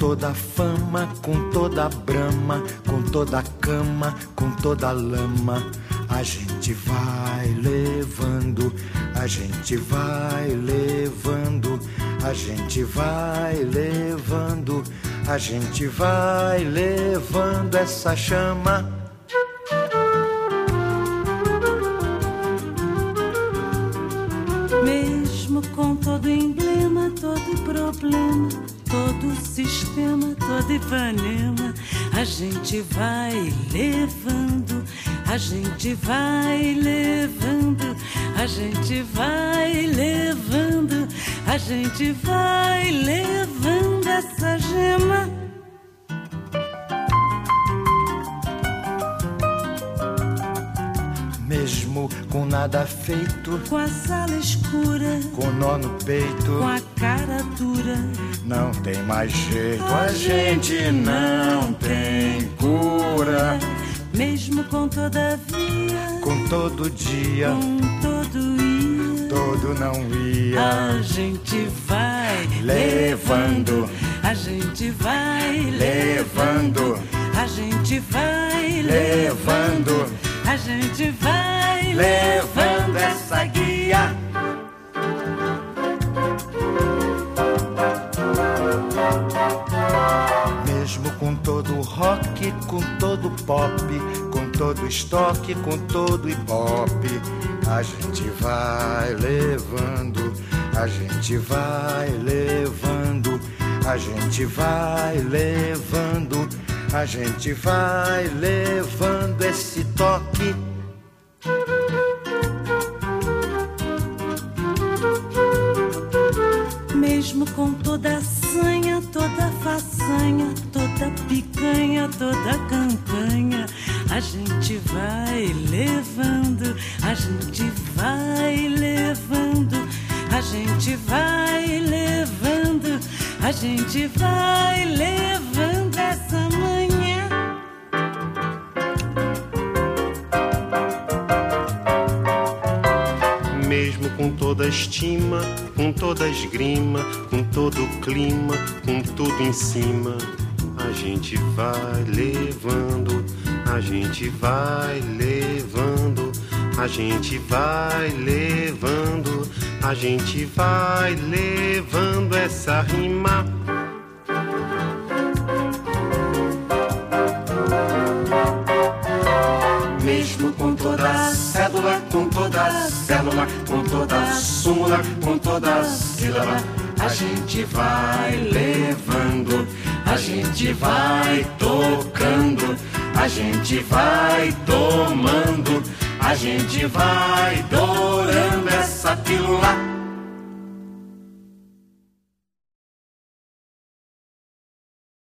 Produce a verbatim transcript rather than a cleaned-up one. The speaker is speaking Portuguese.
toda a fama, com toda a brama, com toda a cama, com toda a lama. A gente vai levando, a gente vai levando, a gente vai levando, a gente vai levando essa chama. Mesmo com todo emblema, todo problema, todo sistema, todo Ipanema, a gente vai levando, a gente vai levando, a gente vai levando, a gente vai levando essa gema. Mesmo com nada feito, com a sala escura, com nó no peito, com a cara dura, não tem mais jeito, a gente não tem cura. Mesmo com todavia, com todo dia, com todo ia, todo não ia, a gente vai levando, a gente vai levando, a gente vai levando, a gente vai levando essa guia. Mesmo com todo rock, com todo pop, com todo estoque, com todo ibope, a gente vai levando, a gente vai levando, a gente vai levando, a gente vai levando esse toque. Mesmo com toda a sanha, toda a façanha, toda picanha, toda campanha, a gente vai levando, a gente vai levando, a gente vai levando, a gente vai levando essa manhã. Mesmo com toda a estima, com toda a esgrima, com todo o clima, com tudo em cima, a gente vai levando, a gente vai levando, a gente vai levando, a gente vai levando essa rima. Mesmo com toda a cédula, com toda a célula, com toda a súmula, com toda a sílaba, a gente vai levando, a gente vai tocando, a gente vai tomando, a gente vai dourando essa pílula.